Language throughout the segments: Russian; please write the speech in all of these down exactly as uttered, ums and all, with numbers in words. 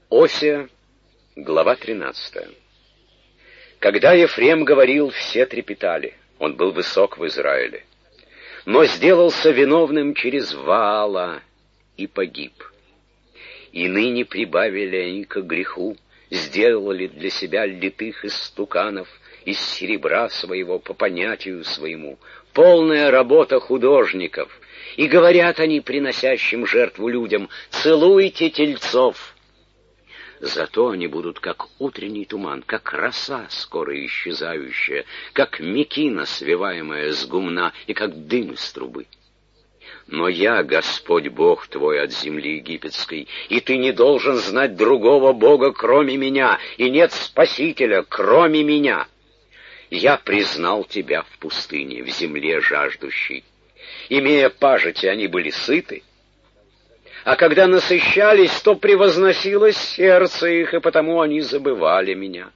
Осия, глава тринадцатая. Когда Ефрем говорил, все трепетали. Он был высок в Израиле. Но сделался виновным через Ваала и погиб. И ныне прибавили они к греху, сделали для себя литых истуканов из серебра своего по понятию своему, полная работа художников. И говорят они, приносящим жертву людям: целуйте тельцов. Зато они будут как утренний туман, как роса, скоро исчезающая, как мекина, свиваемая с гумна, и как дым из трубы. Но я, Господь Бог твой от земли египетской, и ты не должен знать другого Бога, кроме меня, и нет Спасителя, кроме меня. Я признал тебя в пустыне, в земле жаждущей. Имея пажити, они были сыты, а когда насыщались, то превозносилось сердце их, и потому они забывали меня.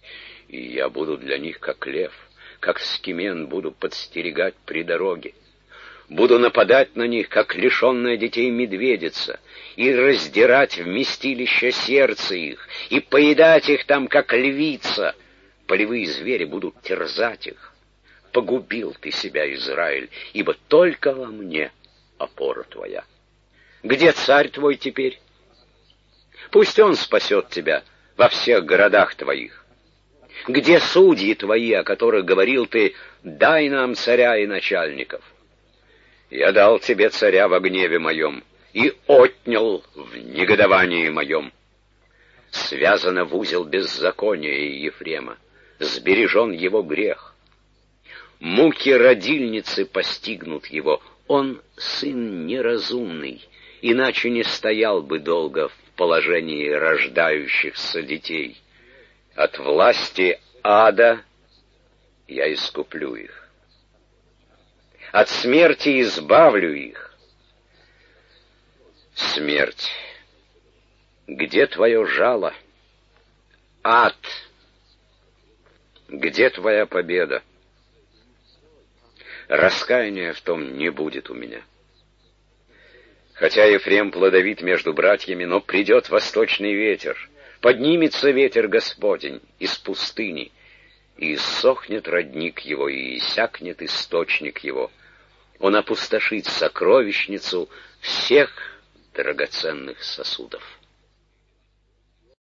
И я буду для них как лев, как скимен буду подстерегать при дороге. Буду нападать на них, как лишенная детей медведица, и раздирать вместилище сердца их, и поедать их там, как львица. Полевые звери будут терзать их. Погубил ты себя, Израиль, ибо только во мне опора твоя. Где царь твой теперь? Пусть он спасет тебя во всех городах твоих. Где судьи твои, о которых говорил ты: дай нам царя и начальников? Я дал тебе царя во гневе моем и отнял в негодовании моем. Связано в узел беззакония Ефрема, сбережен его грех. Муки родильницы постигнут его, он сын неразумный, иначе не стоял бы долго в положении рождающихся детей. От власти ада я искуплю их. От смерти избавлю их. Смерть, где твое жало? Ад, где твоя победа? Раскаяния в том не будет у меня. Хотя Ефрем плодовит между братьями, но придет восточный ветер, поднимется ветер Господень из пустыни, и иссохнет родник его, и иссякнет источник его. Он опустошит сокровищницу всех драгоценных сосудов.